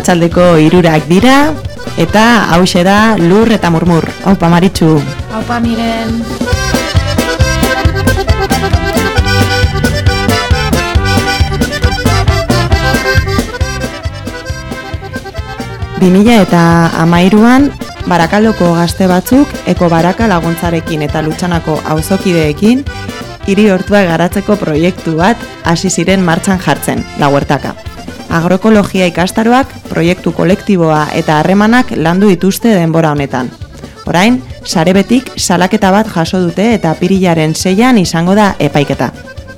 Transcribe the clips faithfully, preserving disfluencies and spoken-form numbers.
arratsaldeko hirurak dira, eta hauxe da Lur eta Murmur. Aupa Maritxu. Aupa Miren. bi mila hamairuan Barakaldoko gazte batzuk Eko Baraka laguntzarekin eta Lutxanako auzokideekin hiri hortua garatzeko proiektu bat hasi ziren martxan jartzen, La Huertaka. Agroekologia ikastaroak, proiektu kolektiboa eta harremanak landu dituzte denbora honetan. Orain, sarebetik salaketa bat jaso dute eta apirilaren seian izango da epaiketa.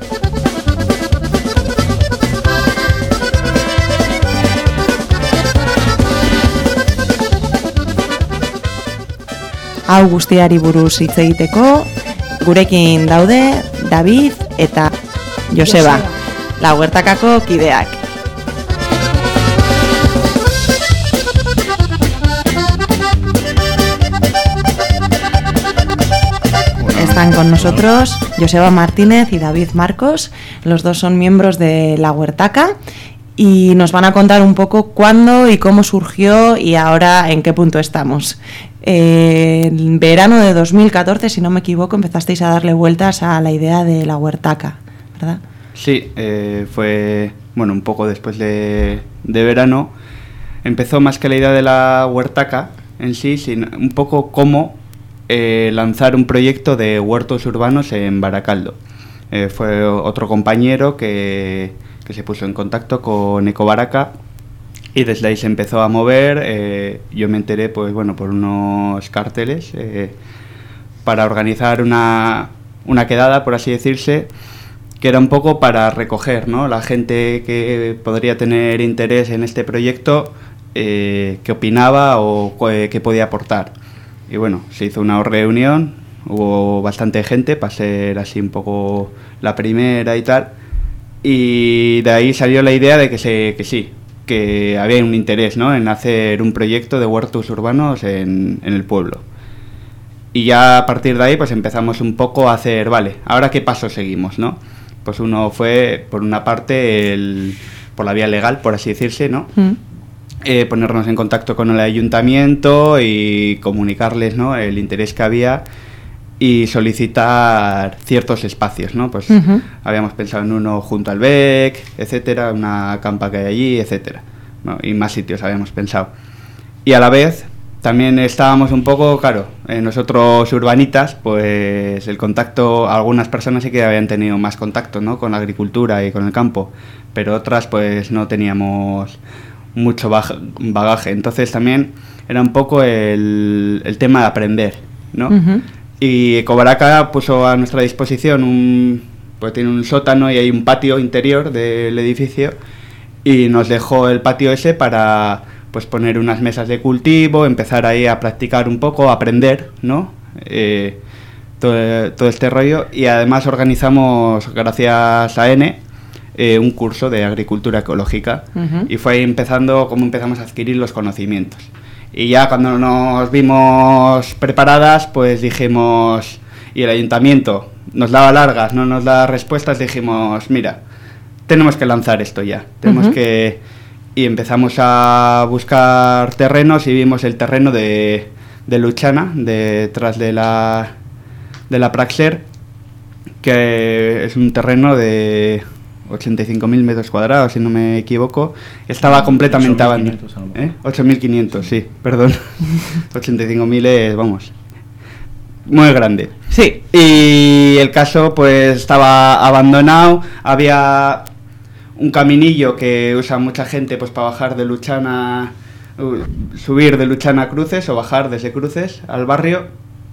Hau guztiari buruz hitz egiteko, gurekin daude David eta Joseba, La Huertakako kideak. Están con nosotros Joseba Martínez y David Marcos, los dos son miembros de La Huertaka y nos van a contar un poco cuándo y cómo surgió y ahora en qué punto estamos. Eh, en verano de dos mil catorce, si no me equivoco, empezasteis a darle vueltas a la idea de La Huertaka, ¿verdad? Sí, eh, fue, bueno, un poco después de, de verano. Empezó más que la idea de La Huertaka en sí, sino un poco cómo eh, lanzar un proyecto de huertos urbanos en Baracaldo. Eh, fue otro compañero que, que se puso en contacto con Eko Baraka. Y desde ahí se empezó a mover, eh, yo me enteré pues bueno por unos carteles eh, para organizar una, una quedada, por así decirse, que era un poco para recoger, ¿no?, la gente que podría tener interés en este proyecto, eh, qué opinaba o qué podía aportar. Y bueno, se hizo una reunión, hubo bastante gente para ser así un poco la primera y tal, y de ahí salió la idea de que, se, que sí, que había un interés, ¿no?, en hacer un proyecto de huertos urbanos en, en el pueblo. Y ya a partir de ahí pues empezamos un poco a hacer, vale, ¿ahora qué pasos seguimos, no? Pues uno fue, por una parte, el, por la vía legal, por así decirse, ¿no? Mm. Eh, ponernos en contacto con el ayuntamiento y comunicarles, ¿no?, el interés que había y solicitar ciertos espacios, ¿no? Pues uh-huh. habíamos pensado en uno junto al B E C, etcétera, una campa que hay allí, etcétera, ¿no? Y más sitios habíamos pensado. Y a la vez también estábamos un poco, claro, eh, nosotros urbanitas, pues el contacto, algunas personas sí que habían tenido más contacto, ¿no?, con la agricultura y con el campo, pero otras pues no teníamos mucho bagaje. Entonces también era un poco el, el tema de aprender, ¿no? Uh-huh. Y Eko Baraka puso a nuestra disposición un, pues tiene un sótano y hay un patio interior del edificio y nos dejó el patio ese para pues poner unas mesas de cultivo, empezar ahí a practicar un poco, a aprender, ¿no? Eh, todo, todo este rollo, y además organizamos, gracias a N, eh, un curso de agricultura ecológica. Uh-huh. Y fue ahí empezando, como empezamos a adquirir los conocimientos. Y ya cuando nos vimos preparadas, pues dijimos, y el ayuntamiento nos daba largas, no nos daba respuestas, dijimos, mira, tenemos que lanzar esto ya, tenemos uh-huh. que... Y empezamos a buscar terrenos y vimos el terreno de, de Luchana, detrás de la, de la Praxer, que es un terreno de ochenta y cinco mil metros cuadrados, si no me equivoco. Estaba completamente abandonado. ¿Eh? ocho mil quinientos, sí, perdón. ochenta y cinco mil es, vamos, muy grande. Sí, y el caso pues estaba abandonado, había un caminillo que usa mucha gente pues para bajar de Luchana, uh, subir de Luchana a Cruces o bajar desde Cruces al barrio,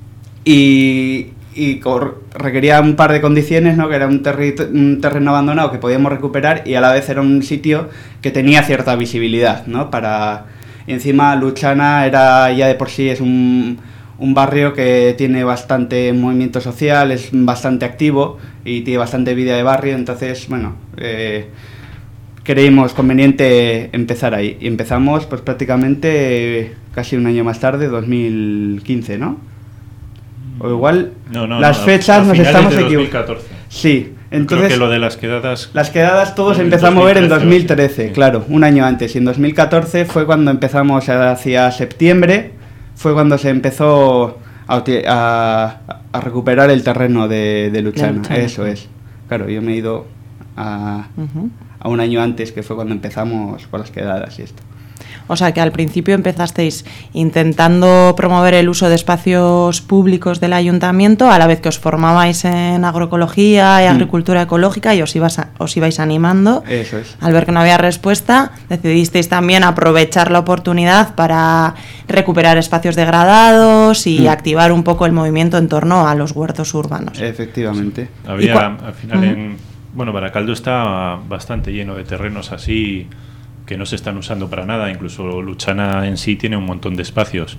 y... y cor- requería un par de condiciones, ¿no?, que era un, terri- un terreno abandonado que podíamos recuperar y a la vez era un sitio que tenía cierta visibilidad, ¿no? Para... Y encima Luchana era ya de por sí es un, un barrio que tiene bastante movimiento social, es bastante activo y tiene bastante vida de barrio, entonces, bueno, eh, creímos conveniente empezar ahí. Y empezamos pues prácticamente eh, casi un año más tarde, dos mil quince, ¿no? O igual, no, no, las no, fechas nos estamos equivocando. Sí, Entonces, creo que lo de las quedadas... Las quedadas todo se empezó a mover en dos mil trece, sí. Claro, un año antes. Y en dos mil catorce fue cuando empezamos, hacia septiembre, fue cuando se empezó a, a, a recuperar el terreno de, de Luchana. Luchana. Eso es. Claro, yo me he ido a, uh-huh. a un año antes, que fue cuando empezamos con las quedadas y esto. O sea, que al principio empezasteis intentando promover el uso de espacios públicos del ayuntamiento, a la vez que os formabais en agroecología y agricultura mm. ecológica y os, ibas a, os ibais animando. Eso es. Al ver que no había respuesta, decidisteis también aprovechar la oportunidad para recuperar espacios degradados y mm. activar un poco el movimiento en torno a los huertos urbanos. Efectivamente. Sí. Había, cua- al final, uh-huh. en, bueno, Baracaldo está bastante lleno de terrenos así que no se están usando para nada, incluso Luchana en sí tiene un montón de espacios.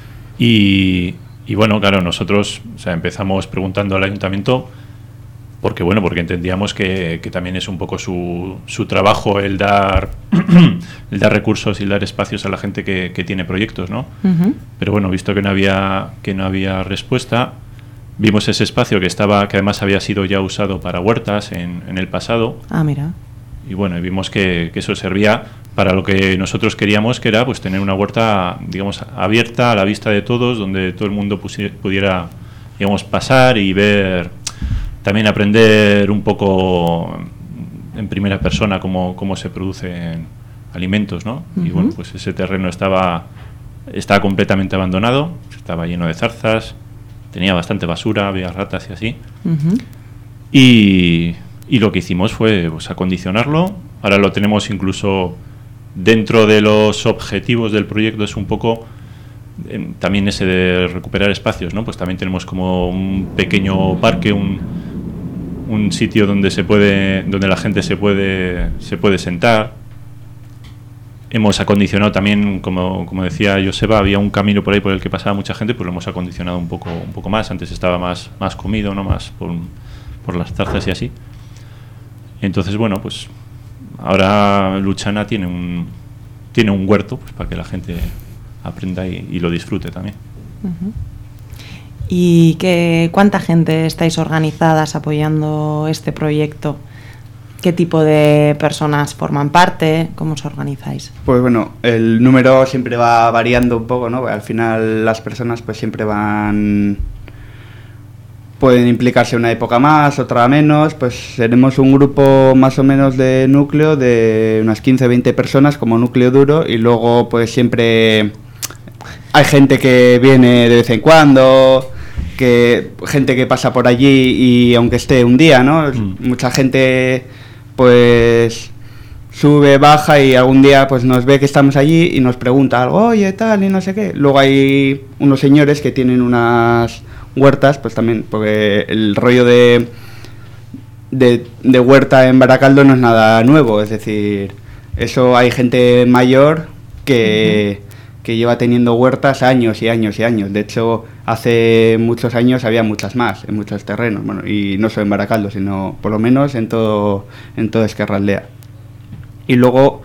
Y, y bueno, claro, nosotros o sea, empezamos preguntando al ayuntamiento, porque bueno, porque entendíamos que, que también es un poco su, su trabajo el dar el dar recursos y el dar espacios a la gente que, que tiene proyectos, ¿no? Uh-huh. Pero bueno, visto que no había que no había respuesta, vimos ese espacio que estaba, que además había sido ya usado para huertas en, en el pasado. Ah, mira. Y bueno, vimos que, que eso servía para lo que nosotros queríamos, que era pues tener una huerta, digamos, abierta a la vista de todos, donde todo el mundo pusi- pudiera, digamos, pasar y ver, también aprender un poco en primera persona cómo, cómo se producen alimentos, ¿no? Uh-huh. Y bueno, pues ese terreno estaba, estaba completamente abandonado, estaba lleno de zarzas, tenía bastante basura, había ratas y así. Uh-huh. Y... Y lo que hicimos fue pues, acondicionarlo. Ahora lo tenemos incluso dentro de los objetivos del proyecto, es un poco eh, también ese de recuperar espacios, ¿no? Pues también tenemos como un pequeño parque, un, un sitio donde se puede, donde la gente se puede, se puede sentar. Hemos acondicionado también, como, como decía Joseba, había un camino por ahí por el que pasaba mucha gente, pues lo hemos acondicionado un poco, un poco más. Antes estaba más, más comido, ¿no? Más por, por las zarzas y así. Entonces, bueno, pues ahora Luchana tiene un tiene un huerto pues, para que la gente aprenda y, y lo disfrute también. Uh-huh. ¿Y qué, cuánta gente estáis organizadas apoyando este proyecto? ¿Qué tipo de personas forman parte? ¿Cómo os organizáis? Pues bueno, el número siempre va variando un poco, ¿no? Al final las personas pues siempre van... Pueden implicarse una época más, otra menos, pues seremos un grupo más o menos de núcleo de unas quince a veinte personas como núcleo duro y luego pues siempre hay gente que viene de vez en cuando, que gente que pasa por allí y aunque esté un día, ¿no? Mm. Mucha gente pues sube, baja y algún día pues nos ve que estamos allí y nos pregunta algo, oye, tal, y no sé qué. Luego hay unos señores que tienen unas... huertas, pues también, porque el rollo de, de de huerta en Baracaldo no es nada nuevo, es decir, eso hay gente mayor que, uh-huh. que lleva teniendo huertas años y años y años. De hecho, hace muchos años había muchas más en muchos terrenos, bueno, y no solo en Baracaldo, sino por lo menos en todo en toda Ezkerraldea. Y luego,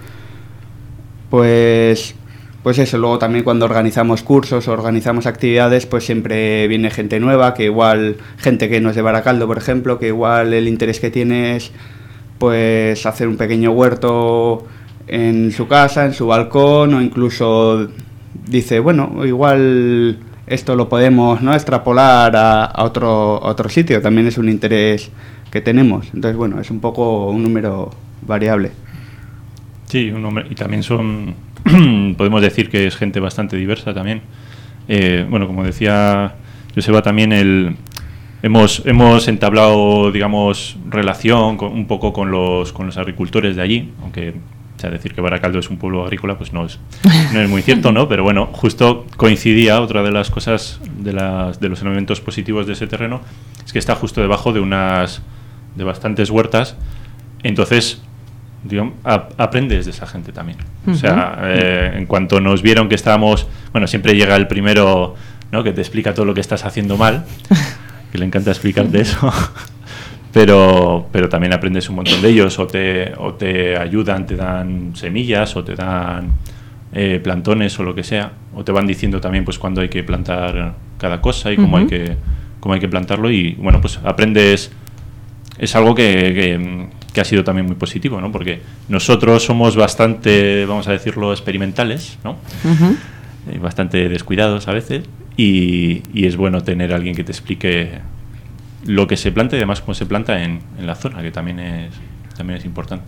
pues Pues eso, luego también cuando organizamos cursos o organizamos actividades, pues siempre viene gente nueva, que igual, gente que no es de Baracaldo, por ejemplo, que igual el interés que tiene es pues hacer un pequeño huerto en su casa, en su balcón, o incluso dice, bueno, igual esto lo podemos, ¿no?, extrapolar a, a otro a otro sitio, también es un interés que tenemos. Entonces, bueno, es un poco un número variable. Sí, un número, y también son... podemos decir que es gente bastante diversa también. Eh, bueno, como decía Joseba, también el, hemos hemos entablado, digamos, relación con, un poco con los con los agricultores de allí, aunque o sea, decir que Baracaldo es un pueblo agrícola, pues no es no es muy cierto, ¿no? Pero bueno, justo coincidía, otra de las cosas, de las de los elementos positivos de ese terreno, es que está justo debajo de unas de bastantes huertas, entonces digamos, a, aprendes de esa gente también. Uh-huh. O sea, eh, en cuanto nos vieron que estábamos... Bueno, siempre llega el primero, ¿no?, que te explica todo lo que estás haciendo mal, que le encanta explicarte eso, pero pero también aprendes un montón de ellos, o te, o te ayudan, te dan semillas, o te dan eh, plantones, o lo que sea, o te van diciendo también pues cuándo hay que plantar cada cosa y cómo, uh-huh. hay que, cómo hay que plantarlo, y bueno, pues aprendes... es algo que, que, que ha sido también muy positivo, ¿no? Porque nosotros somos bastante, vamos a decirlo, experimentales, ¿no? Uh-huh. Eh, bastante descuidados a veces, y, y es bueno tener a alguien que te explique lo que se planta y además cómo se planta en, en la zona, que también es, también es importante.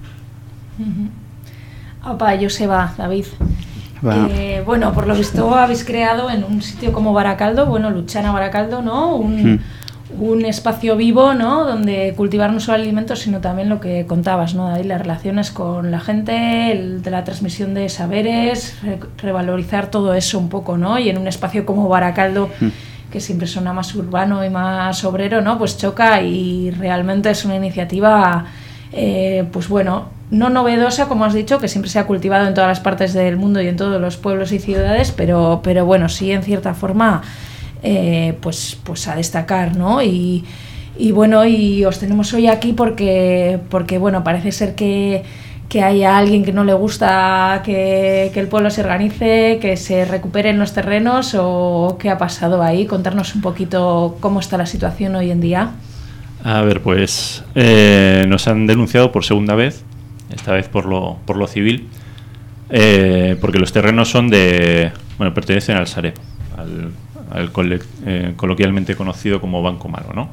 Uh-huh. Opa, Joseba, David. Bueno. Eh, bueno, por lo visto habéis creado en un sitio como Baracaldo, bueno, Luchana Baracaldo, ¿no? Un, mm. un espacio vivo, ¿no? Donde cultivar no solo alimentos, sino también lo que contabas, ¿no, David? Las relaciones con la gente, el de la transmisión de saberes, re- revalorizar todo eso un poco, ¿no? Y en un espacio como Baracaldo, mm. que siempre suena más urbano y más obrero, ¿no? Pues choca, y realmente es una iniciativa, eh, pues bueno, no novedosa, como has dicho, que siempre se ha cultivado en todas las partes del mundo y en todos los pueblos y ciudades, pero, pero bueno, sí en cierta forma eh, pues, pues a destacar, ¿no? Y, y bueno, y os tenemos hoy aquí porque, porque bueno, parece ser que, que haya alguien que no le gusta que, que el pueblo se organice, que se recuperen los terrenos, o qué ha pasado ahí. Contarnos un poquito cómo está la situación hoy en día. A ver, pues eh, nos han denunciado por segunda vez, esta vez por lo por lo civil, eh, porque los terrenos son de, bueno, pertenecen al Sareb, al, al cole, eh, coloquialmente conocido como Banco Malo, ¿no?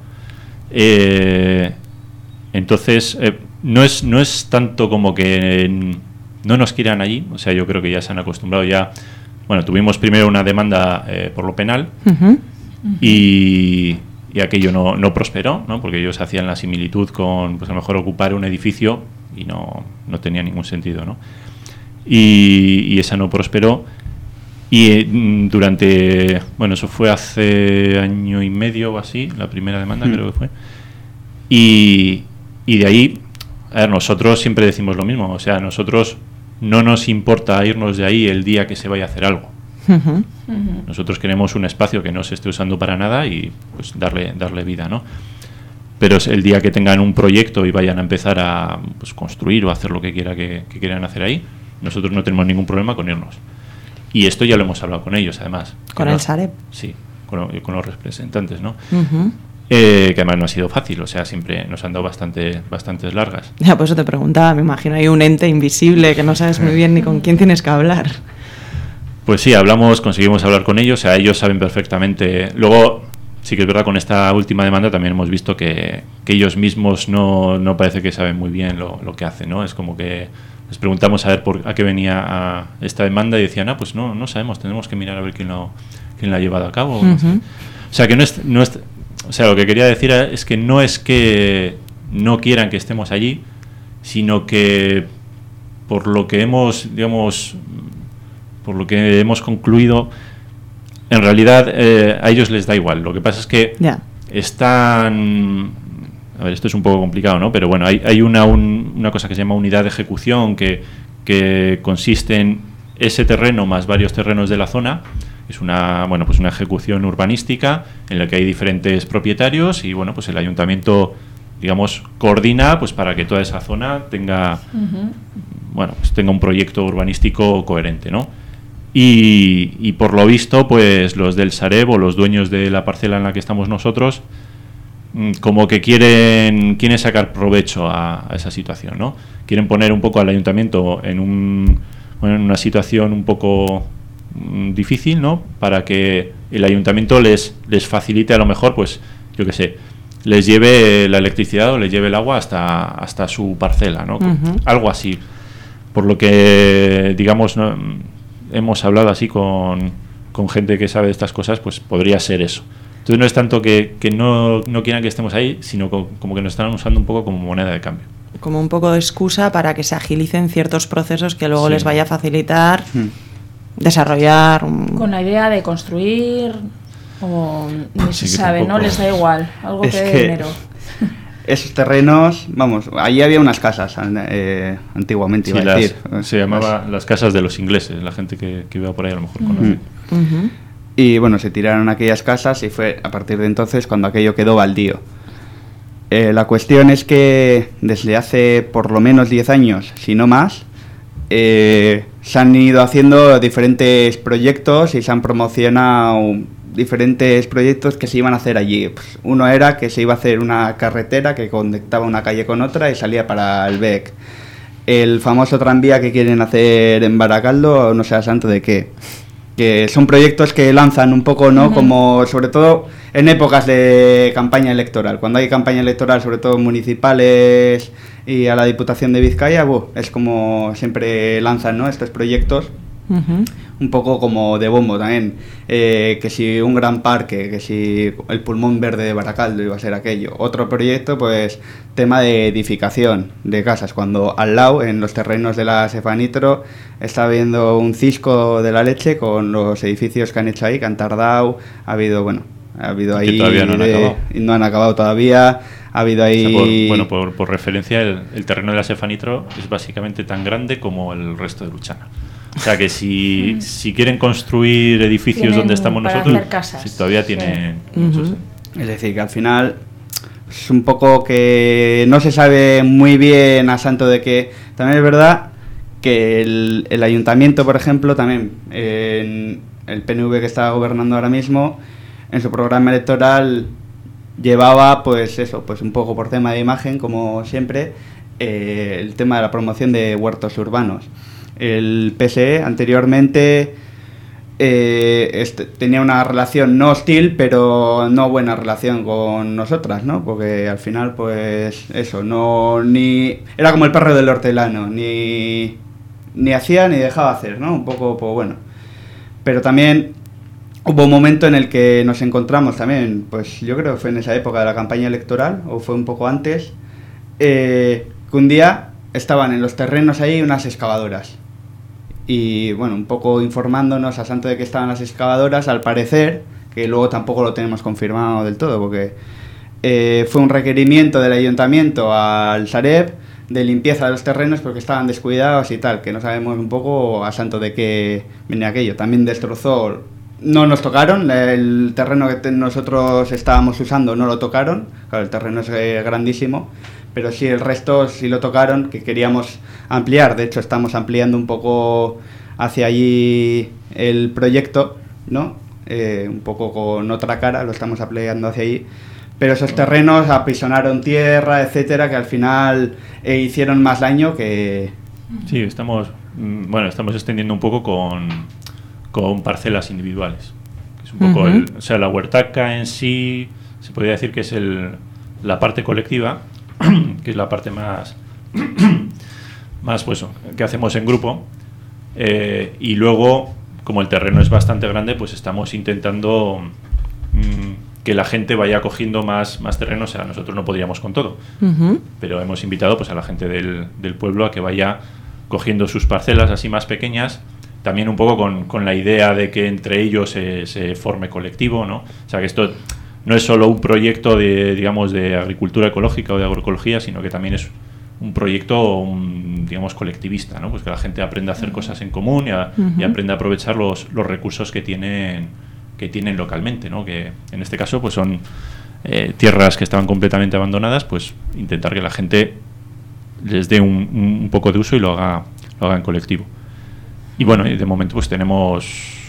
Eh, entonces, eh, no es no es tanto como que no nos quieran allí, o sea, yo creo que ya se han acostumbrado ya. Bueno, tuvimos primero una demanda eh, por lo penal, uh-huh. Uh-huh. y y aquello no, no prosperó, ¿no? Porque ellos hacían la similitud con, pues a lo mejor ocupar un edificio, y no, no tenía ningún sentido, ¿no? Y, y esa no prosperó, y eh, durante, bueno, eso fue hace año y medio o así, la primera demanda mm. creo que fue, y, y de ahí, a ver, nosotros siempre decimos lo mismo, o sea, nosotros no nos importa irnos de ahí el día que se vaya a hacer algo. Uh-huh. Uh-huh. Nosotros queremos un espacio que no se esté usando para nada y pues darle, darle vida, ¿no? Pero el día que tengan un proyecto y vayan a empezar a pues, construir o hacer lo que quiera que, que quieran hacer ahí, nosotros no tenemos ningún problema con irnos. Y esto ya lo hemos hablado con ellos, además. ¿Con el Sareb? Sí, con, con los representantes, ¿no? Uh-huh. Eh, que además no ha sido fácil, o sea, siempre nos han dado bastante, bastantes largas. Ya, por eso te preguntaba, me imagino hay un ente invisible que no sabes muy bien ni con quién tienes que hablar. Pues sí, hablamos, conseguimos hablar con ellos, o sea, ellos saben perfectamente. Luego, sí que es verdad, con esta última demanda también hemos visto que, que ellos mismos no, no parece que saben muy bien lo, lo que hacen, ¿no? Es como que les preguntamos a ver por a qué venía a esta demanda y decían, ah, pues no, no sabemos, tenemos que mirar a ver quién lo, quién lo ha llevado a cabo. Uh-huh. O sea, que no es, no es, o sea, lo que quería decir es que no es que no quieran que estemos allí, sino que por lo que hemos, digamos, por lo que hemos concluido, en realidad eh, a ellos les da igual. Lo que pasa es que yeah. están... A ver, esto es un poco complicado, ¿no? Pero bueno, hay, hay una, un, una cosa que se llama unidad de ejecución que, que consiste en ese terreno más varios terrenos de la zona. Es una, bueno, pues una ejecución urbanística en la que hay diferentes propietarios y bueno, pues el ayuntamiento, digamos, coordina pues para que toda esa zona tenga, uh-huh. bueno, pues tenga un proyecto urbanístico coherente, ¿no? Y, y por lo visto, pues los del Sareb o los dueños de la parcela en la que estamos nosotros, como que quieren, quieren sacar provecho a, a esa situación, ¿no? Quieren poner un poco al ayuntamiento en, un, bueno, en una situación un poco mm, difícil, ¿no? Para que el ayuntamiento les, les facilite a lo mejor, pues, yo qué sé, les lleve la electricidad o les lleve el agua hasta, hasta su parcela, ¿no? Uh-huh. Algo así. Por lo que, digamos, no, hemos hablado así con, con gente que sabe de estas cosas, pues podría ser eso. Entonces no es tanto que, que no, no quieran que estemos ahí, sino co- como que nos están usando un poco como moneda de cambio. Como un poco de excusa para que se agilicen ciertos procesos que luego sí. les vaya a facilitar hmm. desarrollar... Un... Con la idea de construir, o ni se sabe, tampoco... ¿no? Les da igual, algo es que dé dinero. Esos terrenos, vamos, allí había unas casas eh, antiguamente, sí, iba a decir. Las, se llamaba las... las casas de los ingleses, la gente que, que iba por ahí a lo mejor conoce. Uh-huh. Uh-huh. Y bueno, se tiraron aquellas casas y fue a partir de entonces cuando aquello quedó baldío. Eh, la cuestión es que desde hace por lo menos diez años, si no más, eh, se han ido haciendo diferentes proyectos y se han promocionado diferentes proyectos que se iban a hacer allí. Pues uno era que se iba a hacer una carretera que conectaba una calle con otra y salía para el B E C. El famoso tranvía que quieren hacer en Baracaldo, no sé a santo de qué. Que son proyectos que lanzan un poco, ¿no? Uh-huh. Como sobre todo en épocas de campaña electoral. Cuando hay campaña electoral, sobre todo municipales y a la Diputación de Vizcaya, buh, es como siempre lanzan, ¿no? Estos proyectos. Uh-huh. Un poco como de bombo también, eh, que si un gran parque, que si el pulmón verde de Baracaldo iba a ser aquello. Otro proyecto, pues tema de edificación de casas, cuando al lado, en los terrenos de la Sefanitro, está habiendo un cisco de la leche con los edificios que han hecho ahí, que han tardado, ha habido, bueno, ha habido ahí... Que todavía no han de, acabado. No han acabado todavía, ha habido ahí... O sea, por, bueno, por, por referencia, el, el terreno de la Sefanitro es básicamente tan grande como el resto de Luchana. O sea que si, si quieren construir edificios tienen donde estamos nosotros, si todavía tienen sí. muchos. Uh-huh. Es decir, que al final es un poco que no se sabe muy bien a santo de que... También es verdad que el, el ayuntamiento, por ejemplo, también, en el P N V que está gobernando ahora mismo, en su programa electoral llevaba, pues eso, pues un poco por tema de imagen, como siempre, eh, el tema de la promoción de huertos urbanos. El P S E anteriormente eh, este, tenía una relación no hostil, pero no buena relación con nosotras, ¿no? Porque al final, pues eso, no ni era como el perro del hortelano, ni ni hacía ni dejaba hacer, ¿no? Un poco, pues bueno. Pero también hubo un momento en el que nos encontramos también, pues yo creo que fue en esa época de la campaña electoral, o fue un poco antes, eh, que un día estaban en los terrenos ahí unas excavadoras. Y bueno, un poco informándonos a santo de que estaban las excavadoras, al parecer, que luego tampoco lo tenemos confirmado del todo, porque eh, fue un requerimiento del ayuntamiento al Sareb de limpieza de los terrenos porque estaban descuidados y tal, que no sabemos un poco a santo de qué venía aquello. También destrozó, no nos tocaron, el terreno que nosotros estábamos usando no lo tocaron, claro, el terreno es eh, grandísimo, pero sí el resto sí lo tocaron, que queríamos ampliar. De hecho, estamos ampliando un poco hacia allí el proyecto, ¿no? Eh, un poco con otra cara, lo estamos ampliando hacia allí. Pero esos terrenos aprisionaron tierra, etcétera, que al final eh, hicieron más daño que... Sí, estamos, bueno, estamos extendiendo un poco con, con parcelas individuales. Que es un poco, uh-huh. el, o sea, la huertaca en sí, se podría decir que es el, la parte colectiva, que es la parte más más pues que hacemos en grupo, eh, y luego, como el terreno es bastante grande, pues estamos intentando mmm, que la gente vaya cogiendo más, más terreno. O sea, nosotros no podríamos con todo, uh-huh. pero hemos invitado pues a la gente del, del pueblo a que vaya cogiendo sus parcelas así más pequeñas, también un poco con, con la idea de que entre ellos se, se forme colectivo, ¿no? O sea, que esto no es solo un proyecto de, digamos, de agricultura ecológica o de agroecología, sino que también es un proyecto, un, digamos, colectivista, ¿no? Pues que la gente aprenda a hacer cosas en común y, a, uh-huh. y aprenda a aprovechar los, los recursos que tienen, que tienen localmente, ¿no? Que en este caso pues son eh, tierras que estaban completamente abandonadas, pues intentar que la gente les dé un, un poco de uso y lo haga, lo haga en colectivo. Y bueno, de momento pues tenemos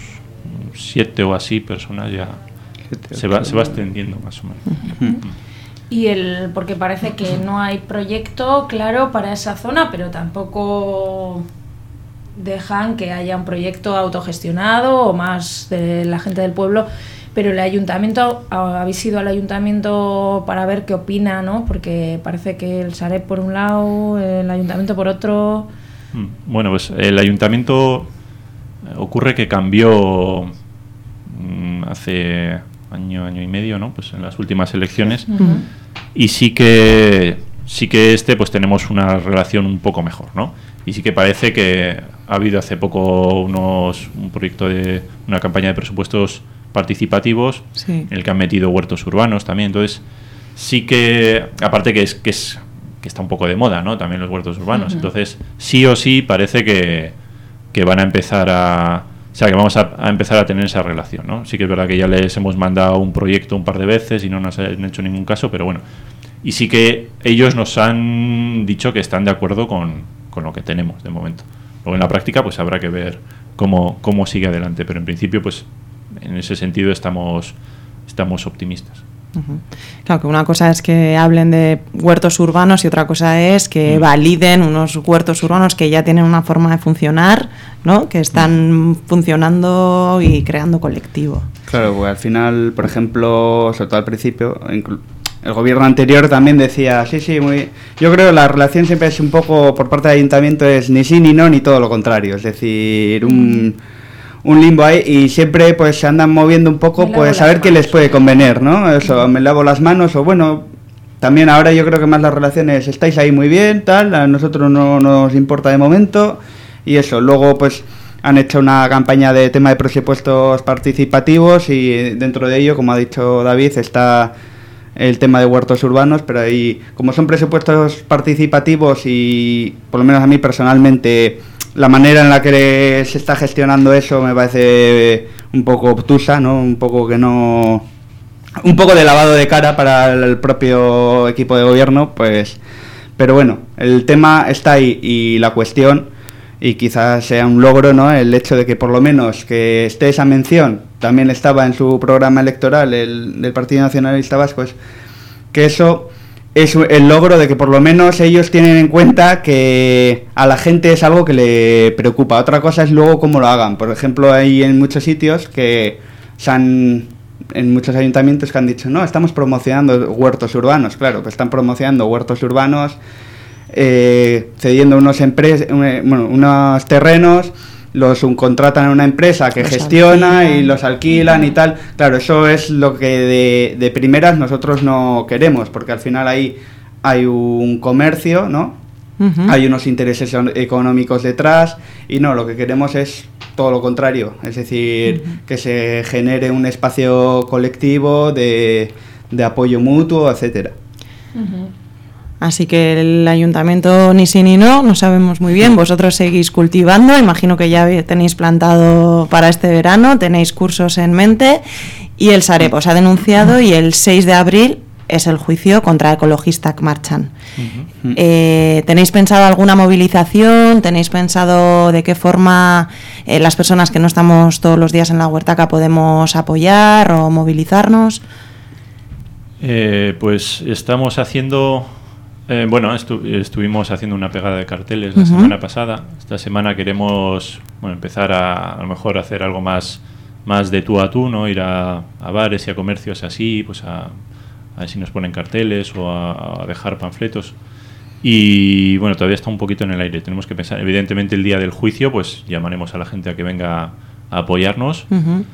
siete o así personas ya. Se va, se va extendiendo más o menos. Uh-huh. Y el, porque parece que no hay proyecto claro para esa zona, pero tampoco dejan que haya un proyecto autogestionado o más de la gente del pueblo. Pero el ayuntamiento, habéis ido al ayuntamiento para ver qué opina, ¿no? Porque parece que el Sareb por un lado, el ayuntamiento por otro. Bueno, pues el ayuntamiento ocurre que cambió mmm, hace año, año y medio, ¿no? Pues en las últimas elecciones. Uh-huh. Y sí que sí que este pues tenemos una relación un poco mejor, ¿no? Y sí que parece que ha habido hace poco unos un proyecto de una campaña de presupuestos participativos, sí. en el que han metido huertos urbanos también. Entonces sí que, aparte que es que es que está un poco de moda, ¿no? También los huertos urbanos. Uh-huh. Entonces sí o sí parece que, que van a empezar a, o sea, que vamos a, a empezar a tener esa relación, ¿no? Sí que es verdad que ya les hemos mandado un proyecto un par de veces y no nos han hecho ningún caso, pero bueno. Y sí que ellos nos han dicho que están de acuerdo con, con lo que tenemos de momento. Luego en la práctica pues habrá que ver cómo, cómo sigue adelante, pero en principio pues en ese sentido estamos, estamos optimistas. Uh-huh. Claro, que una cosa es que hablen de huertos urbanos y otra cosa es que mm. validen unos huertos urbanos que ya tienen una forma de funcionar, ¿no? Que están mm. funcionando y creando colectivo. Claro, pues al final, por ejemplo, sobre todo al principio, inclu- el gobierno anterior también decía, sí, sí, muy... Yo creo que la relación siempre es un poco, por parte del ayuntamiento, es ni sí ni no, ni todo lo contrario. Es decir, un... un limbo ahí y siempre pues se andan moviendo un poco pues a ver qué les puede convenir, ¿no? Eso, me lavo las manos o bueno, también ahora yo creo que más las relaciones, estáis ahí muy bien, tal, a nosotros no nos importa de momento y eso, luego pues han hecho una campaña de tema de presupuestos participativos y dentro de ello, como ha dicho David, está el tema de huertos urbanos, pero ahí como son presupuestos participativos y por lo menos a mí personalmente la manera en la que se está gestionando eso me parece un poco obtusa, ¿no? Un poco que no... Un poco de lavado de cara para el propio equipo de gobierno, pues... Pero bueno, el tema está ahí y la cuestión, y quizás sea un logro, ¿no? El hecho de que por lo menos que esté esa mención, también estaba en su programa electoral el, del Partido Nacionalista Vasco, es que eso... es el logro de que por lo menos ellos tienen en cuenta que a la gente es algo que le preocupa. Otra cosa es luego cómo lo hagan. Por ejemplo, hay en muchos sitios que se han, en muchos ayuntamientos que han dicho, no, estamos promocionando huertos urbanos. Claro, pues están promocionando huertos urbanos, eh, cediendo unos, empres- bueno, unos terrenos, los subcontratan a una empresa que los gestiona alquilan. Y los alquilan y tal. Claro, eso es lo que de, de primeras nosotros no queremos, porque al final ahí hay un comercio, ¿no? Uh-huh. Hay unos intereses económicos detrás y no, lo que queremos es todo lo contrario, es decir, uh-huh. que se genere un espacio colectivo de, de apoyo mutuo, etcétera. Uh-huh. Así que el ayuntamiento ni sí ni no, no sabemos muy bien. Vosotros seguís cultivando, imagino que ya tenéis plantado para este verano, tenéis cursos en mente y el Sareb os ha denunciado y el seis de abril es el juicio contra Ecologistak marchan. Uh-huh. Eh, ¿Tenéis pensado alguna movilización? ¿Tenéis pensado de qué forma eh, las personas que no estamos todos los días en la huertaca podemos apoyar o movilizarnos? Eh, pues estamos haciendo... Eh, bueno, estu- estuvimos haciendo una pegada de carteles la uh-huh. semana pasada. Esta semana queremos bueno, empezar a a lo mejor hacer algo más, más de tú a tú, ¿no? Ir a, a bares y a comercios así, pues a, a ver si nos ponen carteles o a, a dejar panfletos. Y bueno, todavía está un poquito en el aire. Tenemos que pensar, evidentemente el día del juicio, pues llamaremos a la gente a que venga a apoyarnos. Uh-huh.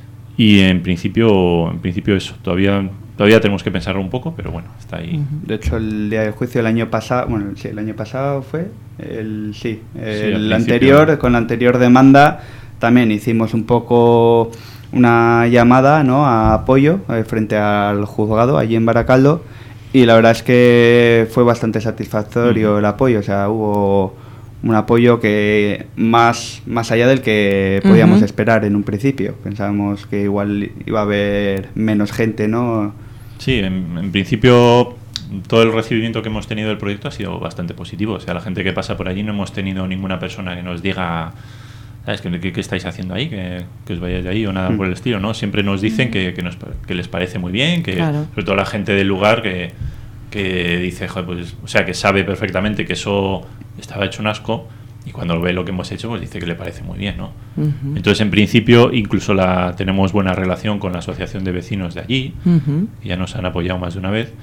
Y en principio, en principio eso, todavía... Todavía tenemos que pensarlo un poco, pero bueno, está ahí. De hecho, el día del juicio el año pasado, bueno, sí, el año pasado fue, el sí, el sí, anterior, con la anterior demanda, también hicimos un poco una llamada, ¿no?, a apoyo eh, frente al juzgado allí en Baracaldo, y la verdad es que fue bastante satisfactorio uh-huh. el apoyo, o sea, hubo un apoyo que más, más allá del que podíamos uh-huh. esperar en un principio. Pensábamos que igual iba a haber menos gente, ¿no? Sí, en, en principio todo el recibimiento que hemos tenido del proyecto ha sido bastante positivo. O sea, la gente que pasa por allí no hemos tenido ninguna persona que nos diga, ¿sabes? ¿Qué, qué, qué estáis haciendo ahí? Que, que os vayáis de ahí o nada mm. por el estilo, ¿no? Siempre nos dicen que, que, nos, que les parece muy bien, que claro. sobre todo la gente del lugar que, que dice, joder, pues, o sea, que sabe perfectamente que eso estaba hecho un asco. Y cuando ve lo que hemos hecho, pues dice que le parece muy bien, ¿no? Uh-huh. Entonces, en principio, incluso la tenemos buena relación con la asociación de vecinos de allí, uh-huh. que ya nos han apoyado más de una vez.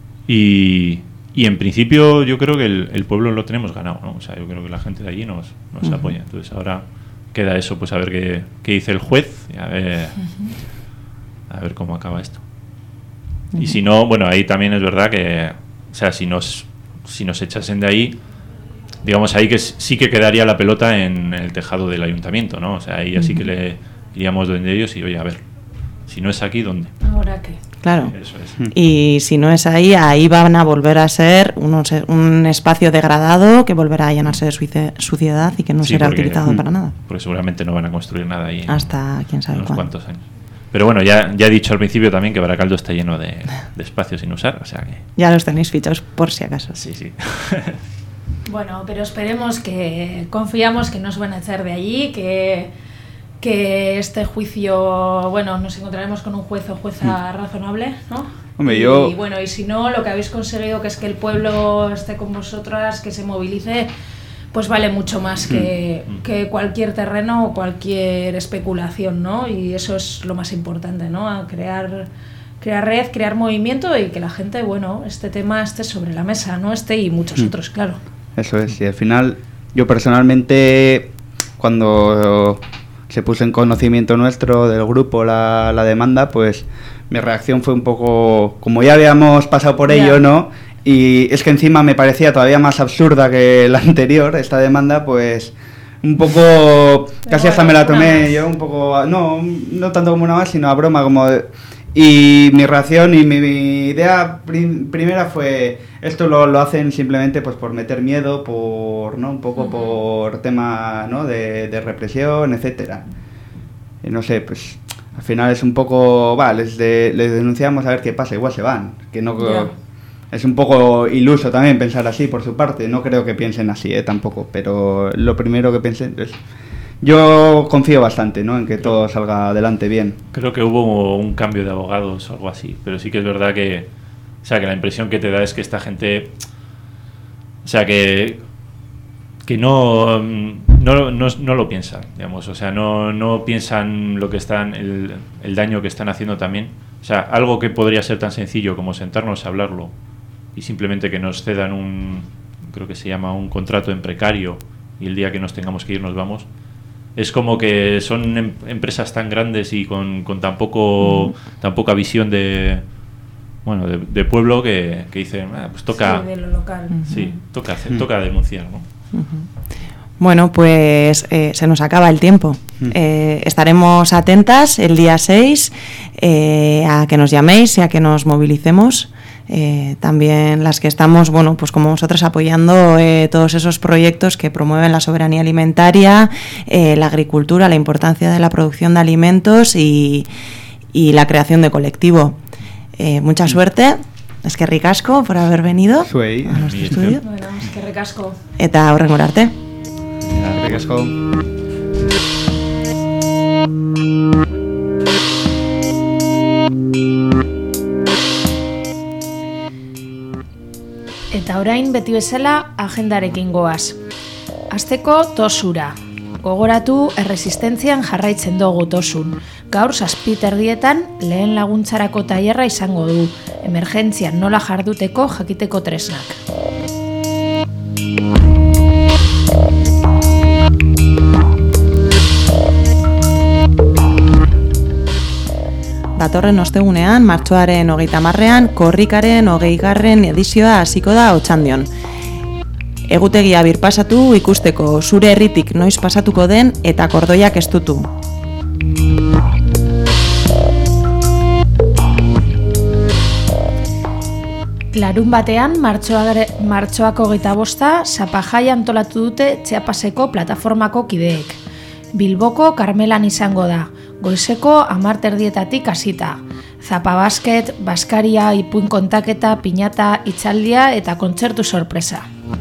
Y, y en principio, yo creo que el, el pueblo lo tenemos ganado, ¿no? O sea, yo creo que la gente de allí nos, nos uh-huh. apoya. Entonces, ahora queda eso, pues a ver qué, qué dice el juez y a ver, uh-huh. a ver cómo acaba esto. Uh-huh. Y si no, bueno, ahí también es verdad que, o sea, si nos, si nos echasen de ahí, digamos ahí que sí que quedaría la pelota en el tejado del ayuntamiento, ¿no? O sea, ahí así que le iríamos donde ellos y, oye, a ver, si no es aquí, ¿dónde? ¿Ahora qué? Claro. Eso es. Y si no es ahí, ahí van a volver a ser unos, un espacio degradado que volverá a llenarse de suciedad y que no sí, será porque, utilizado para nada. Porque seguramente no van a construir nada ahí. Hasta quién sabe unos cuánto. cuantos años. Pero bueno, ya, ya he dicho al principio también que Baracaldo está lleno de, de espacios sin usar, o sea que... Ya los tenéis fichados por si acaso. Sí, sí. Bueno, pero esperemos que, confiamos que nos van a echar de allí, que, que este juicio, bueno, nos encontraremos con un juez o jueza mm. razonable, ¿no? Hombre, yo... Y bueno, y si no, lo que habéis conseguido, que es que el pueblo esté con vosotras, que se movilice, pues vale mucho más que, mm. que cualquier terreno o cualquier especulación, ¿no? Y eso es lo más importante, ¿no? A crear, crear red, crear movimiento y que la gente, bueno, este tema esté sobre la mesa, ¿no? Este y muchos mm. otros, claro. Eso es, y al final, yo personalmente, cuando se puso en conocimiento nuestro del grupo la, la demanda, pues mi reacción fue un poco, como ya habíamos pasado por yeah. ello, ¿no? Y es que encima me parecía todavía más absurda que la anterior, esta demanda, pues un poco, casi hasta me la tomé yo, un poco, no, no tanto como una más, sino a broma, como... De, y mi reacción y mi, mi idea prim, primera fue, esto lo, lo hacen simplemente pues por meter miedo, por, ¿no? Un poco uh-huh. por tema, ¿no? de, de represión, etcétera. Y no sé, pues... Al final es un poco, va, les, de, les denunciamos a ver qué pasa, igual se van. Que no yeah. Es un poco iluso también pensar así por su parte, no creo que piensen así, eh, tampoco, pero lo primero que pensé es... Yo confío bastante, ¿no? En que todo salga adelante bien. Creo que hubo un cambio de abogados o algo así, pero sí que es verdad que... O sea, que la impresión que te da es que esta gente... O sea, que... que no, no, no, no lo piensan, digamos, o sea, no, no piensan lo que están, el, el daño que están haciendo también. O sea, algo que podría ser tan sencillo como sentarnos a hablarlo y simplemente que nos cedan un, creo que se llama un contrato en precario y el día que nos tengamos que ir nos vamos. Es como que son em, empresas tan grandes y con, con tan poco, mm. tan poca visión de... Bueno, de, de pueblo que, que dicen, ah, pues toca... Sí, de lo local. Sí, toca, hacer, mm. toca denunciar, ¿no? Bueno, pues eh, se nos acaba el tiempo. Mm. Eh, estaremos atentas el día seis eh, a que nos llaméis y a que nos movilicemos. Eh, también las que estamos, bueno, pues como vosotros apoyando eh, todos esos proyectos que promueven la soberanía alimentaria, eh, la agricultura, la importancia de la producción de alimentos y, y la creación de colectivo. Eh, mucha suerte. Es que ricasco por haber venido Zuei. A nuestro estudio. Bueno, es que ricasco. Eta horrengora arte. Ja, ricasco. Eta orain beti bezala agendarekin goaz. Hasteko tosura. Gogoratu erresistentzian jarraitzen dugu tosun. Gaur zazpi terdietan lehen laguntzarako tailerra izango du. Emergentzian nola jarduteko jakiteko tresnak. Datorren ostegunean, martxoaren hogeita hamarrean, korrikaren hogeigarren edizioa hasiko da Otxandion. Egutegia birpasatu ikusteko zure herritik noiz pasatuko den eta kordoiak estutu. Larun batean, martxoako hogeita bosta, Zapajai antolatu dute Txiapaseko plataformako kideek. Bilboko Karmelan izango da, goizeko hamar terdietatik hasita. Zapabasket, Baskaria, ipuin kontaketa, piñata, hitzaldia eta kontzertu sorpresa.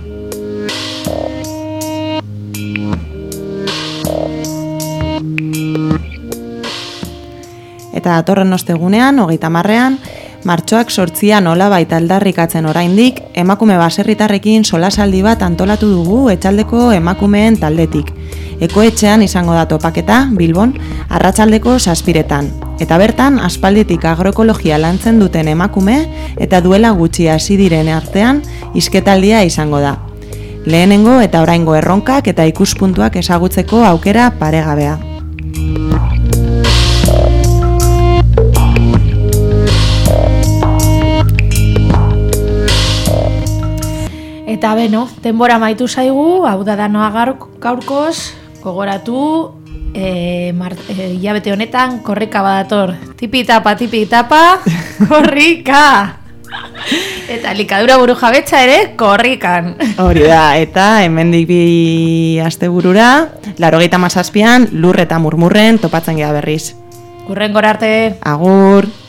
Eta datorren ostegunean, hogeita hamarrean, martxoak sortzian nola baita aldarrikatzen oraindik, emakume baserritarrekin solasaldi bat antolatu dugu etxaldeko emakumeen taldetik. Ekoetxean izango da topaketa, Bilbon, arratsaldeko zazpiretan. Eta bertan, aspalditik agroekologia lantzen duten emakume eta duela gutxi hasi diren artean hizketaldia izango da. Lehenengo eta oraingo erronkak eta ikuspuntuak ezagutzeko aukera paregabea. Eta beno, denbora maitu zaigu, hau da danoa gaurkoz, gogoratu, e, mar, e, hilabete honetan korrika badator. Tipi-tapa, tipi-tapa, korrika! Eta likadura buru jabetza ere, korrikan. Hori da, eta hemendik bi asteburura, laurogeita hamazazpian, lur eta murmurren topatzen gea berriz. Hurrengora arte. Agur.